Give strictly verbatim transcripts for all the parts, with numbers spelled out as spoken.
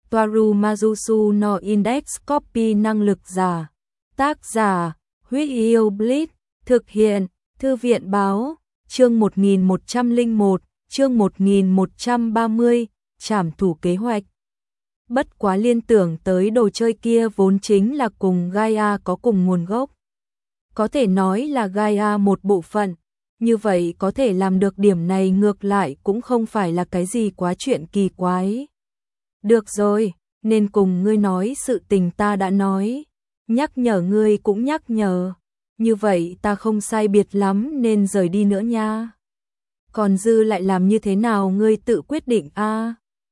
Toaru Majusu no Index Copy năng lực giả. Tác giả, Huyết Yêu Blitz, thực hiện, Thư viện báo, chương một nghìn một trăm lẻ một, chương một nghìn một trăm ba mươi, trảm thủ kế hoạch. Bất quá liên tưởng tới đồ chơi kia vốn chính là cùng Gaia có cùng nguồn gốc. Có thể nói là Gaia một bộ phận, như vậy có thể làm được điểm này ngược lại cũng không phải là cái gì quá chuyện kỳ quái. Được rồi, nên cùng ngươi nói sự tình ta đã nói, nhắc nhở ngươi cũng nhắc nhở, như vậy ta không sai biệt lắm nên rời đi nữa nha. Còn dư lại làm như thế nào ngươi tự quyết định a. À?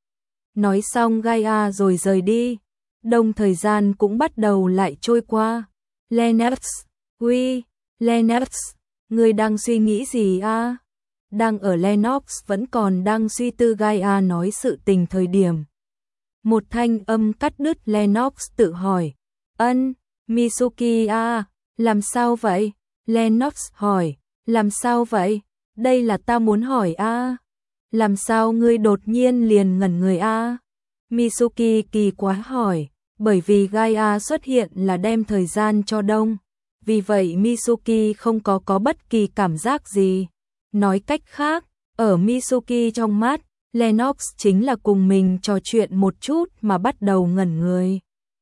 Nói xong Gaia rồi rời đi, đồng thời gian cũng bắt đầu lại trôi qua. Lennox, uy, Lennox, ngươi đang suy nghĩ gì a? À? Đang ở Lennox vẫn còn đang suy tư Gaia nói sự tình thời điểm. Một thanh âm cắt đứt Lennox tự hỏi. Ân, Mitsuki a, làm sao vậy? Lennox hỏi, làm sao vậy? Đây là ta muốn hỏi a. Làm sao ngươi đột nhiên liền ngẩn người a? Mitsuki kỳ quá hỏi, bởi vì Gaia xuất hiện là đem thời gian cho đông. Vì vậy Mitsuki không có có bất kỳ cảm giác gì. Nói cách khác, ở Mitsuki trong mắt, Lennox chính là cùng mình trò chuyện một chút mà bắt đầu ngẩn người.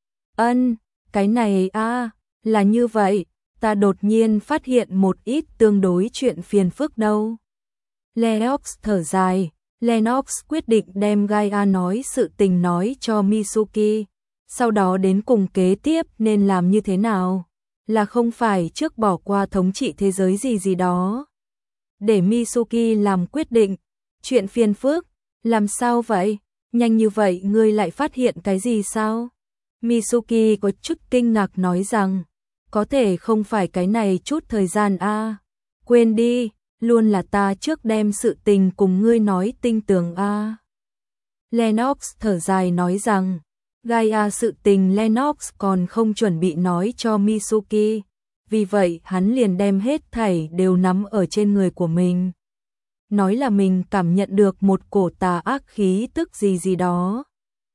Ân, cái này a, là như vậy, ta đột nhiên phát hiện một ít tương đối chuyện phiền phức đâu. Lennox thở dài, Lennox quyết định đem Gaia nói sự tình nói cho Mitsuki, sau đó đến cùng kế tiếp nên làm như thế nào, là không phải trước bỏ qua thống trị thế giới gì gì đó. Để Mitsuki làm quyết định, chuyện phiền phức, làm sao vậy, nhanh như vậy ngươi lại phát hiện cái gì sao? Mitsuki có chút kinh ngạc nói rằng, có thể không phải cái này chút thời gian a. À. Quên đi, luôn là ta trước đem sự tình cùng ngươi nói tinh tường a. À. Lennox thở dài nói rằng, Gaia sự tình Lennox còn không chuẩn bị nói cho Mitsuki, vì vậy hắn liền đem hết thảy đều nắm ở trên người của mình. Nói là mình cảm nhận được một cổ tà ác khí tức gì gì đó.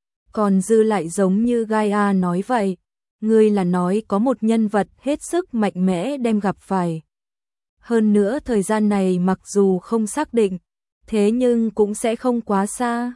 Còn dư lại giống như Gaia nói vậy, ngươi là nói có một nhân vật hết sức mạnh mẽ đem gặp phải. Hơn nữa thời gian này mặc dù không xác định, thế nhưng cũng sẽ không quá xa.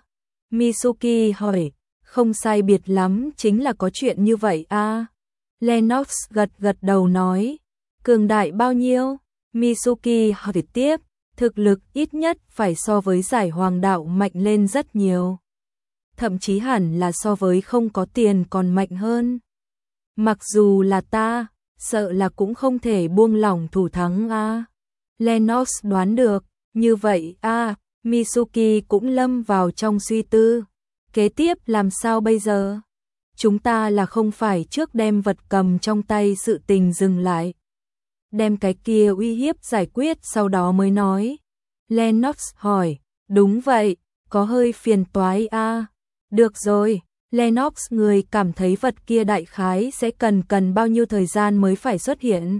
Mitsuki hỏi, không sai biệt lắm chính là có chuyện như vậy a. À? Lennox gật gật đầu nói, cường đại bao nhiêu? Mitsuki hỏi tiếp, thực lực ít nhất phải so với giải hoàng đạo mạnh lên rất nhiều. Thậm chí hẳn là so với không có tiền còn mạnh hơn. Mặc dù là ta, sợ là cũng không thể buông lỏng thủ thắng a. À. Lennox đoán được, như vậy a, à, Mitsuki cũng lâm vào trong suy tư. Kế tiếp làm sao bây giờ? Chúng ta là không phải trước đem vật cầm trong tay sự tình dừng lại. Đem cái kia uy hiếp giải quyết sau đó mới nói. Lennox hỏi, đúng vậy, có hơi phiền toái a. À. Được rồi, Lennox người cảm thấy vật kia đại khái sẽ cần cần bao nhiêu thời gian mới phải xuất hiện.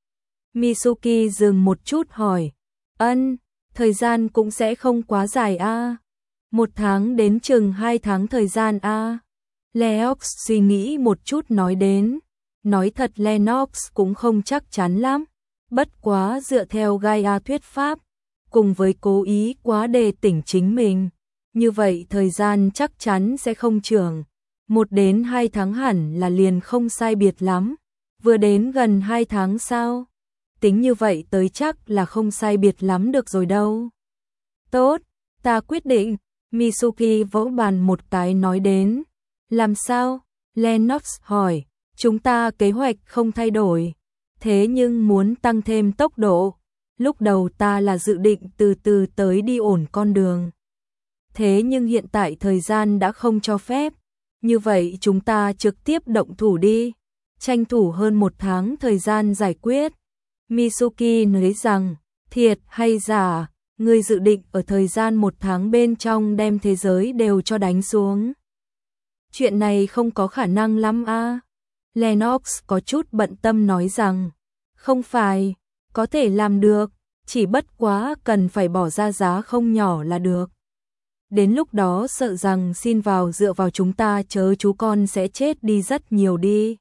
Mitsuki dừng một chút hỏi, ân, thời gian cũng sẽ không quá dài a. À. Một tháng đến chừng hai tháng thời gian a. À. Lennox suy nghĩ một chút nói đến, nói thật Lennox cũng không chắc chắn lắm, bất quá dựa theo Gaia thuyết pháp, cùng với cố ý quá đề tỉnh chính mình, như vậy thời gian chắc chắn sẽ không trường, một đến hai tháng hẳn là liền không sai biệt lắm, vừa đến gần hai tháng sao, tính như vậy tới chắc là không sai biệt lắm được rồi đâu. Tốt, ta quyết định, Mitsuki vỗ bàn một cái nói đến, làm sao? Lennox hỏi, chúng ta kế hoạch không thay đổi, thế nhưng muốn tăng thêm tốc độ. Lúc đầu ta là dự định từ từ tới đi ổn con đường. Thế nhưng hiện tại thời gian đã không cho phép. Như vậy chúng ta trực tiếp động thủ đi. Tranh thủ hơn một tháng thời gian giải quyết. Mitsuki nói rằng, thiệt hay giả, ngươi dự định ở thời gian một tháng bên trong đem thế giới đều cho đánh xuống. Chuyện này không có khả năng lắm a. À? Lennox có chút bận tâm nói rằng, không phải, có thể làm được, chỉ bất quá cần phải bỏ ra giá không nhỏ là được. Đến lúc đó sợ rằng xin vào dựa vào chúng ta chớ chú con sẽ chết đi rất nhiều đi.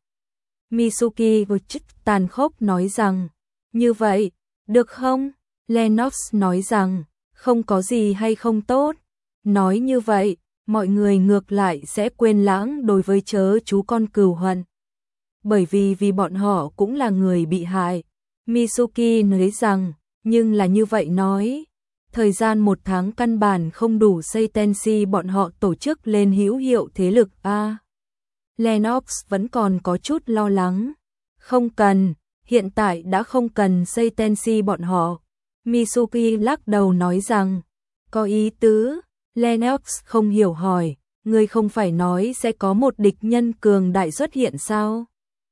Mitsuki tàn khốc nói rằng, như vậy, được không? Lennox nói rằng, không có gì hay không tốt. Nói như vậy, mọi người ngược lại sẽ quên lãng đối với chớ chú con cừu hận. Bởi vì vì bọn họ cũng là người bị hại. Mitsuki nói rằng, nhưng là như vậy nói. Thời gian một tháng căn bản không đủ xây Tensi bọn họ tổ chức lên hữu hiệu thế lực a. À, Lennox vẫn còn có chút lo lắng. Không cần, hiện tại đã không cần xây Tensi bọn họ. Mitsuki lắc đầu nói rằng, có ý tứ. Lennox không hiểu hỏi, ngươi không phải nói sẽ có một địch nhân cường đại xuất hiện sao?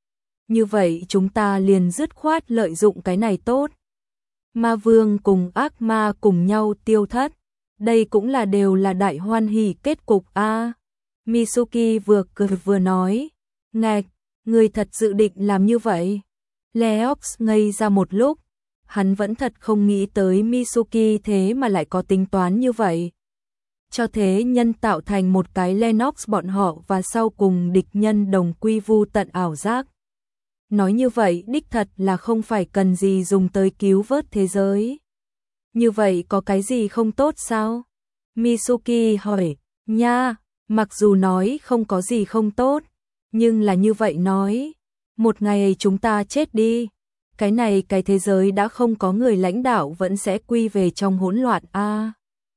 Như vậy chúng ta liền dứt khoát lợi dụng cái này tốt. Ma vương cùng ác ma cùng nhau tiêu thất. Đây cũng là đều là đại hoan hỉ kết cục a. À, Mitsuki vừa cười vừa nói, ngạch, ngươi thật dự định làm như vậy? Lennox ngây ra một lúc, hắn vẫn thật không nghĩ tới Mitsuki thế mà lại có tính toán như vậy. Cho thế nhân tạo thành một cái Lennox bọn họ và sau cùng địch nhân đồng quy vu tận ảo giác. Nói như vậy đích thật là không phải cần gì dùng tới cứu vớt thế giới. Như vậy có cái gì không tốt sao? Mitsuki hỏi, nha, mặc dù nói không có gì không tốt, nhưng là như vậy nói, một ngày chúng ta chết đi, cái này cái thế giới đã không có người lãnh đạo vẫn sẽ quy về trong hỗn loạn a. À,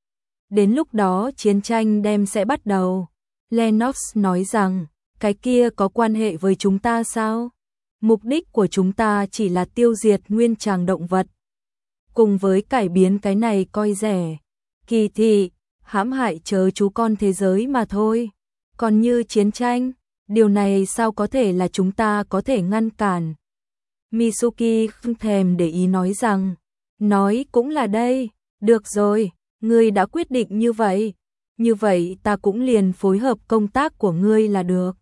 đến lúc đó chiến tranh đem sẽ bắt đầu. Lennox nói rằng, cái kia có quan hệ với chúng ta sao? Mục đích của chúng ta chỉ là tiêu diệt nguyên tràng động vật. Cùng với cải biến cái này coi rẻ, kỳ thị, hãm hại chớ chú con thế giới mà thôi. Còn như chiến tranh, điều này sao có thể là chúng ta có thể ngăn cản? Mitsuki không thèm để ý nói rằng, nói cũng là đây, được rồi, ngươi đã quyết định như vậy. Như vậy ta cũng liền phối hợp công tác của ngươi là được.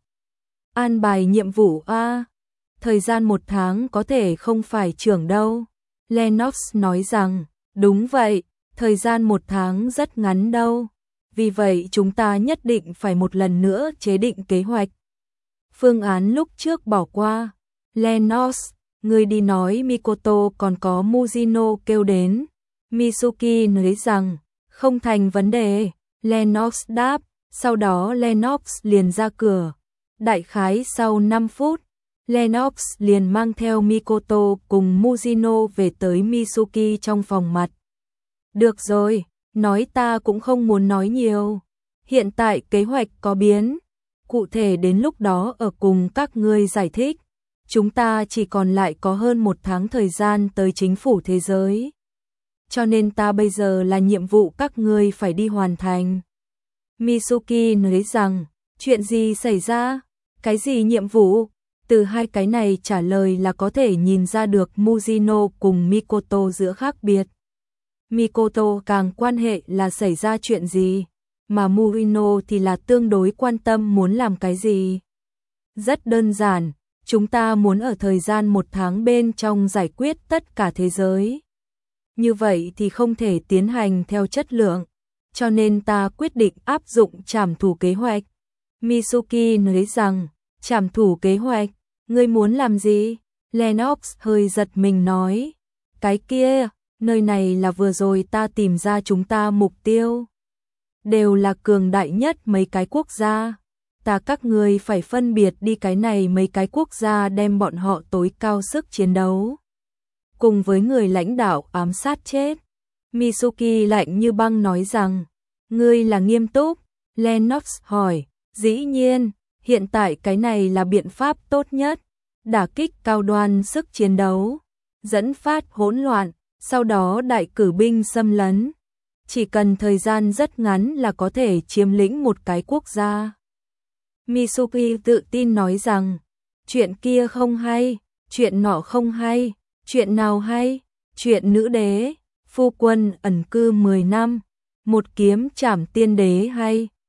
An bài nhiệm vụ a. À, thời gian một tháng có thể không phải trưởng đâu. Lennox nói rằng, đúng vậy, thời gian một tháng rất ngắn đâu. Vì vậy chúng ta nhất định phải một lần nữa chế định kế hoạch. Phương án lúc trước bỏ qua. Lennox, người đi nói Mikoto còn có Mujino kêu đến. Mitsuki nói rằng, không thành vấn đề. Lennox đáp, sau đó Lennox liền ra cửa. Đại khái sau năm phút, Lennox liền mang theo Mikoto cùng Mujino về tới Mitsuki trong phòng mặt. Được rồi, nói ta cũng không muốn nói nhiều. Hiện tại kế hoạch có biến. Cụ thể đến lúc đó ở cùng các ngươi giải thích. Chúng ta chỉ còn lại có hơn một tháng thời gian tới chính phủ thế giới. Cho nên ta bây giờ là nhiệm vụ các ngươi phải đi hoàn thành. Mitsuki nói rằng, chuyện gì xảy ra? Cái gì nhiệm vụ? Từ hai cái này trả lời là có thể nhìn ra được Mujino cùng Mikoto giữa khác biệt. Mikoto càng quan hệ là xảy ra chuyện gì, mà Mujino thì là tương đối quan tâm muốn làm cái gì. Rất đơn giản, chúng ta muốn ở thời gian một tháng bên trong giải quyết tất cả thế giới. Như vậy thì không thể tiến hành theo chất lượng, cho nên ta quyết định áp dụng trảm thủ kế hoạch. Mitsuki nói rằng, trảm thủ kế hoạch, ngươi muốn làm gì? Lennox hơi giật mình nói, cái kia, nơi này là vừa rồi ta tìm ra chúng ta mục tiêu. Đều là cường đại nhất mấy cái quốc gia. Ta các ngươi phải phân biệt đi cái này mấy cái quốc gia đem bọn họ tối cao sức chiến đấu. Cùng với người lãnh đạo ám sát chết. Mitsuki lạnh như băng nói rằng, ngươi là nghiêm túc? Lennox hỏi, dĩ nhiên, hiện tại cái này là biện pháp tốt nhất. Đả kích cao đoan sức chiến đấu, dẫn phát hỗn loạn, sau đó đại cử binh xâm lấn. Chỉ cần thời gian rất ngắn là có thể chiếm lĩnh một cái quốc gia. Mitsuki tự tin nói rằng, chuyện kia không hay, chuyện nọ không hay, chuyện nào hay, chuyện nữ đế, phu quân ẩn cư mười năm, một kiếm trảm tiên đế hay.